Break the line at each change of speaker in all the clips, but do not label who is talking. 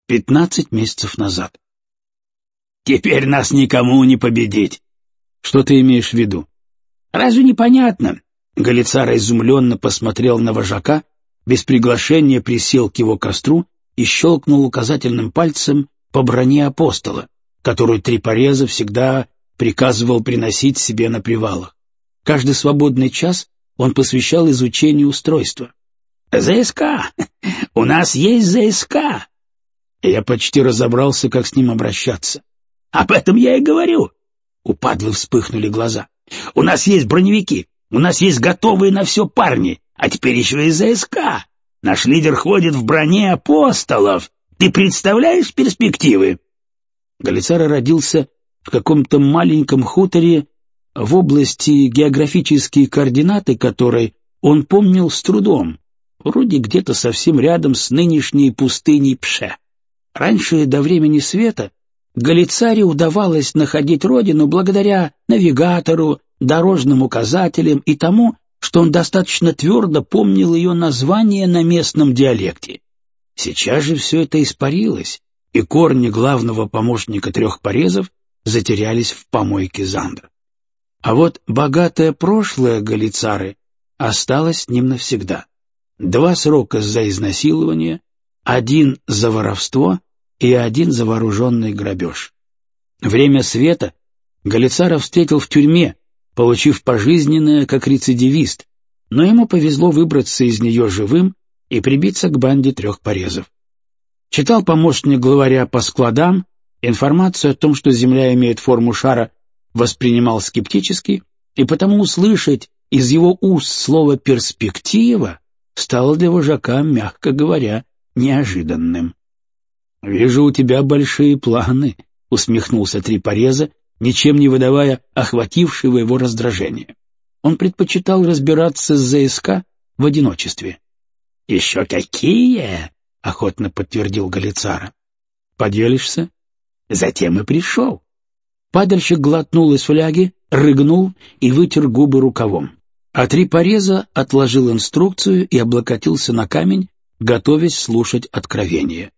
15 месяцев назад. «Теперь нас никому не победить!» «Что ты имеешь в виду?» «Разве непонятно?» Галицара изумленно посмотрел на вожака, без приглашения присел к его костру и щелкнул указательным пальцем по броне апостола, которую Трипореза всегда приказывал приносить себе на привалах. Каждый свободный час он посвящал изучению устройства. «ЗСК! У нас есть ЗСК!» Я почти разобрался, как с ним обращаться. «Об этом я и говорю!» У падлы вспыхнули глаза. «У нас есть броневики, у нас есть готовые на все парни, а теперь еще и ЗСК. Наш лидер ходит в броне апостолов. Ты представляешь перспективы?» Галицара родился в каком-то маленьком хуторе в области, географические координаты которой он помнил с трудом, вроде где-то совсем рядом с нынешней пустыней Пше. Раньше, до времени света, Галицаре удавалось находить родину благодаря навигатору, дорожным указателям и тому, что он достаточно твердо помнил ее название на местном диалекте. Сейчас же все это испарилось, и корни главного помощника трех порезов затерялись в помойке Зандра. А вот богатое прошлое Галицары осталось с ним навсегда. 2 срока за изнасилование, 1 за воровство и 1 за вооруженный грабеж. Время света Галицара встретил в тюрьме, получив пожизненное как рецидивист, но ему повезло выбраться из нее живым и прибиться к банде трех порезов. Читал помощник главаря по складам, информацию о том, что Земля имеет форму шара, воспринимал скептически, и потому услышать из его уст слово «перспектива» стало для вожака, мягко говоря, неожиданным. «Вижу, у тебя большие планы», — усмехнулся Трипореза, ничем не выдавая охватившего его раздражения. Он предпочитал разбираться с ЗСК в одиночестве. «Еще какие!» — охотно подтвердил Галицара. «Поделишься?» «Затем и пришел». Падальщик глотнул из фляги, рыгнул и вытер губы рукавом. А Трипореза отложил инструкцию и облокотился на камень, готовясь слушать откровение.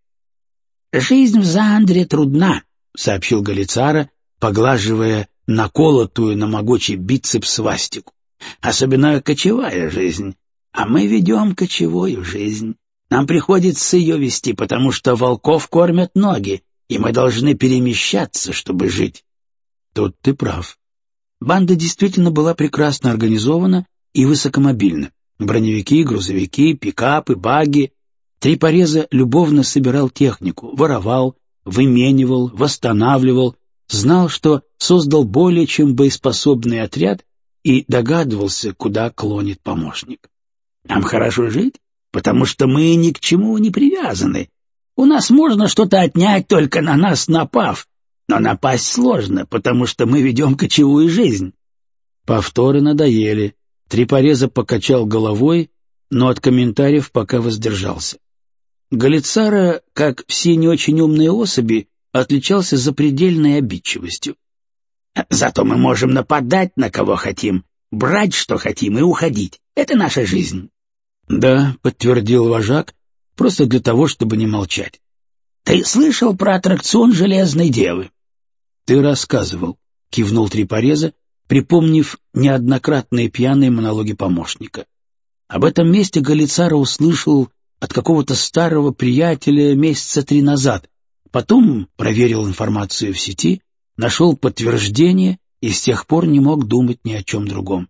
«Жизнь в Зандре трудна», — сообщил Галицара, поглаживая наколотую на могучий бицепс свастику. «Особенно кочевая жизнь. А мы ведем кочевую жизнь. Нам приходится ее вести, потому что волков кормят ноги, и мы должны перемещаться, чтобы жить». Тут ты прав. Банда действительно была прекрасно организована и высокомобильна. Броневики, грузовики, пикапы, багги. Трипореза любовно собирал технику, воровал, выменивал, восстанавливал, знал, что создал более чем боеспособный отряд и догадывался, куда клонит помощник. «Нам хорошо жить, потому что мы ни к чему не привязаны. У нас можно что-то отнять, только на нас напав, но напасть сложно, потому что мы ведем кочевую жизнь». Повторы надоели. Трипореза покачал головой, но от комментариев пока воздержался. Галицара, как все не очень умные особи, отличался запредельной обидчивостью. «Зато мы можем нападать на кого хотим, брать что хотим и уходить. Это наша жизнь». «Да», — подтвердил вожак, просто для того, чтобы не молчать. «Ты слышал про аттракцион Железной Девы?» «Ты рассказывал», — кивнул Трипореза, припомнив неоднократные пьяные монологи помощника. Об этом месте Галицара услышал от какого-то старого приятеля месяца 3 назад, потом проверил информацию в сети, нашел подтверждение и с тех пор не мог думать ни о чем другом.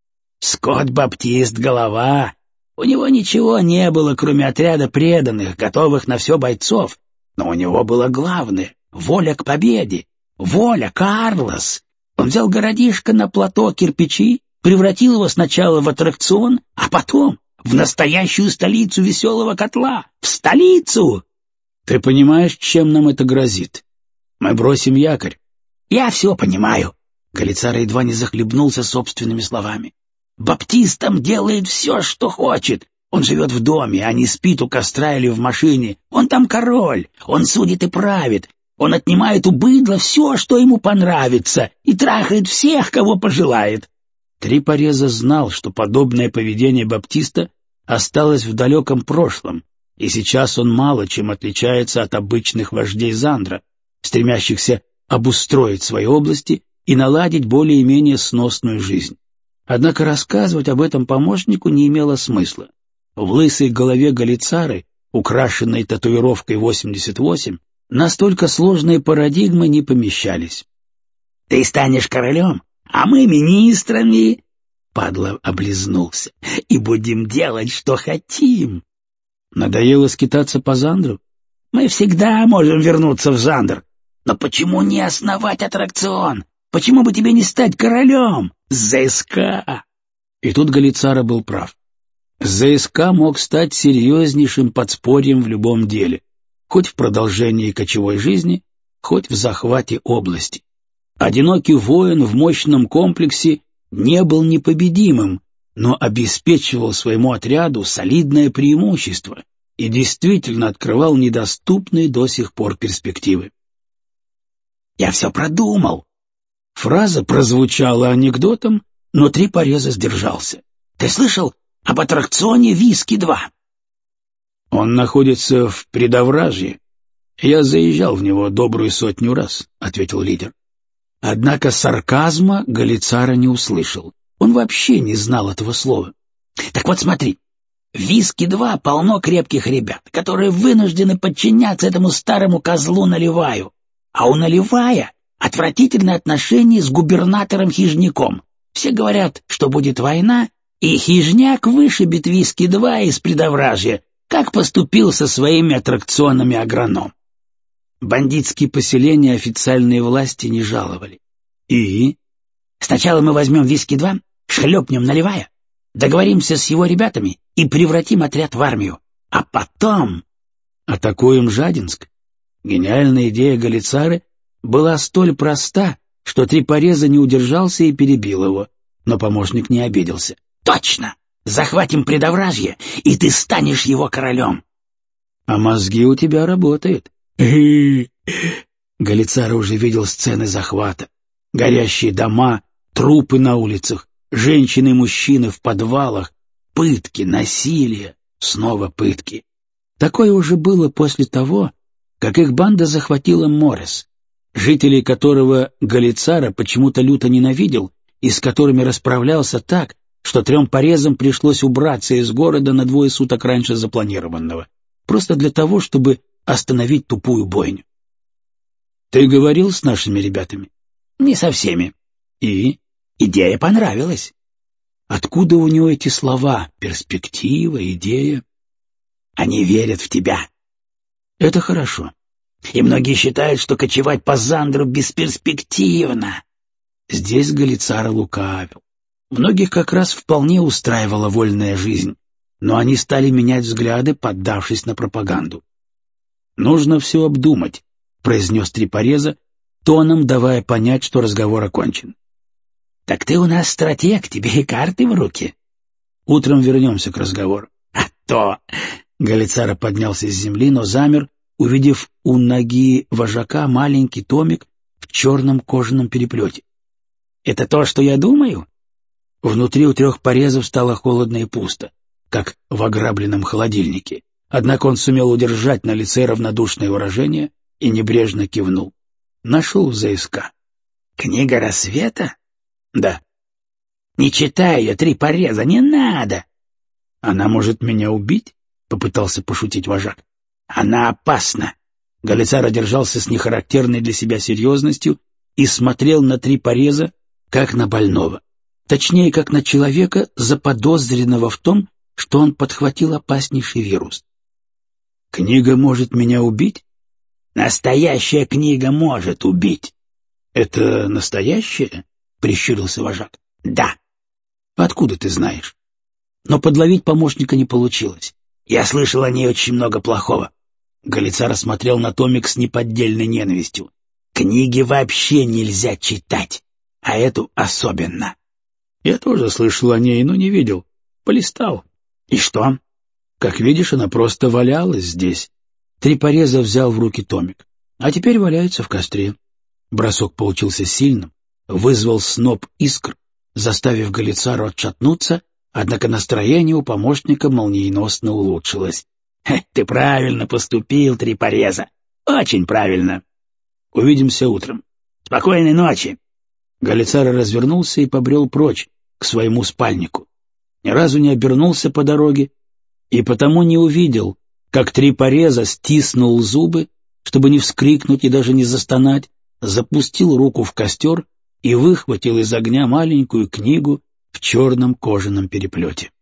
«Скотт Баптист — голова. У него ничего не было, кроме отряда преданных, готовых на все бойцов, но у него было главное — воля к победе, воля, Карлос. Он взял городишко на плато кирпичи, превратил его сначала в аттракцион, а потом в настоящую столицу веселого котла, в столицу!» «Ты понимаешь, чем нам это грозит? Мы бросим якорь». «Я все понимаю», — Галицара едва не захлебнулся собственными словами. «Баптистом делает все, что хочет. Он живет в доме, а не спит у костра или в машине. Он там король, он судит и правит. Он отнимает у быдла все, что ему понравится, и трахает всех, кого пожелает». Трипореза знал, что подобное поведение Баптиста осталось в далеком прошлом, и сейчас он мало чем отличается от обычных вождей Зандра, стремящихся обустроить свои области и наладить более-менее сносную жизнь. Однако рассказывать об этом помощнику не имело смысла. В лысой голове Галицары, украшенной татуировкой 88, настолько сложные парадигмы не помещались. «Ты станешь королем, а мы министрами!» Падла облизнулся. «И будем делать, что хотим!» «Надоело скитаться по Зандру?» «Мы всегда можем вернуться в Зандр. Но почему не основать аттракцион? Почему бы тебе не стать королем? ЗСК!» И тут Галицара был прав. ЗСК мог стать серьезнейшим подспорьем в любом деле, хоть в продолжении кочевой жизни, хоть в захвате области. Одинокий воин в мощном комплексе не был непобедимым, но обеспечивал своему отряду солидное преимущество и действительно открывал недоступные до сих пор перспективы. «Я все продумал!» Фраза прозвучала анекдотом, но Трипореза сдержался. «Ты слышал об аттракционе «Виски-2»?» «Он находится в Предовражье. Я заезжал в него 100 раз», — ответил лидер. Однако сарказма Галицара не услышал. Он вообще не знал этого слова. «Так вот смотри, в «Виски-2» полно крепких ребят, которые вынуждены подчиняться этому старому козлу Наливаю. А у Наливая отвратительные отношения с губернатором Хижняком. Все говорят, что будет война, и Хижняк вышибет «Виски-2» из Предовражья, как поступил со своими аттракционами агроном. Бандитские поселения официальные власти не жаловали. И? Сначала мы возьмем «Виски-2», шлепнем Наливая, договоримся с его ребятами и превратим отряд в армию. А потом... Атакуем Жадинск. Гениальная идея Галицары была столь проста, что Трипореза не удержался и перебил его, но помощник не обиделся. «Точно! Захватим Предовражье, и ты станешь его королем!» «А мозги у тебя работают!» Галицара уже видел сцены захвата. Горящие дома, трупы на улицах, женщины и мужчины в подвалах, пытки, насилие, снова пытки. Такое уже было после того, как их банда захватила Морес, жителей которого Галицара почему-то люто ненавидел и с которыми расправлялся так, что 3 порезам пришлось убраться из города на 2 суток раньше запланированного, просто для того, чтобы остановить тупую бойню. «Ты говорил с нашими ребятами?» «Не со всеми». «И?» «Идея понравилась». «Откуда у него эти слова? Перспектива, идея?» «Они верят в тебя». «Это хорошо». «И многие считают, что кочевать по Зандру бесперспективно». Здесь Галицара лукавил. Многих как раз вполне устраивала вольная жизнь, но они стали менять взгляды, поддавшись на пропаганду. «Нужно все обдумать», — произнес Трипореза, тоном давая понять, что разговор окончен. «Так ты у нас стратег, тебе и карты в руки». «Утром вернемся к разговору». «А то...» — Галицара поднялся с земли, но замер, увидев у ноги вожака маленький томик в черном кожаном переплете. «Это то, что я думаю?» Внутри у 3 порезов стало холодно и пусто, как в ограбленном холодильнике. Однако он сумел удержать на лице равнодушное выражение и небрежно кивнул. Нашел в ЗСК. «Книга рассвета?» «Да». «Не читай ее, 3 пореза, не надо!» «Она может меня убить?» — попытался пошутить вожак. «Она опасна!» Галицара держался с нехарактерной для себя серьезностью и смотрел на 3 пореза, как на больного. Точнее, как на человека, заподозренного в том, что он подхватил опаснейший вирус. «Книга может меня убить?» «Настоящая книга может убить». «Это настоящая?» — прищурился вожак. «Да». «Откуда ты знаешь?» Но подловить помощника не получилось. «Я слышал о ней очень много плохого». Галицара смотрел на томик с неподдельной ненавистью. «Книги вообще нельзя читать, а эту особенно». «Я тоже слышал о ней, но не видел. Полистал». «И что?» «Как видишь, она просто валялась здесь». Трипореза взял в руки томик. «А теперь валяется в костре». Бросок получился сильным, вызвал сноп искр, заставив Галицару отшатнуться, однако настроение у помощника молниеносно улучшилось. Ты правильно поступил, Трипореза. Очень правильно. Увидимся утром. Спокойной ночи. Галицаро развернулся и побрел прочь, к своему спальнику. Ни разу не обернулся по дороге и потому не увидел, как Трипореза стиснул зубы, чтобы не вскрикнуть и даже не застонать, запустил руку в костер и выхватил из огня маленькую книгу в черном кожаном переплете.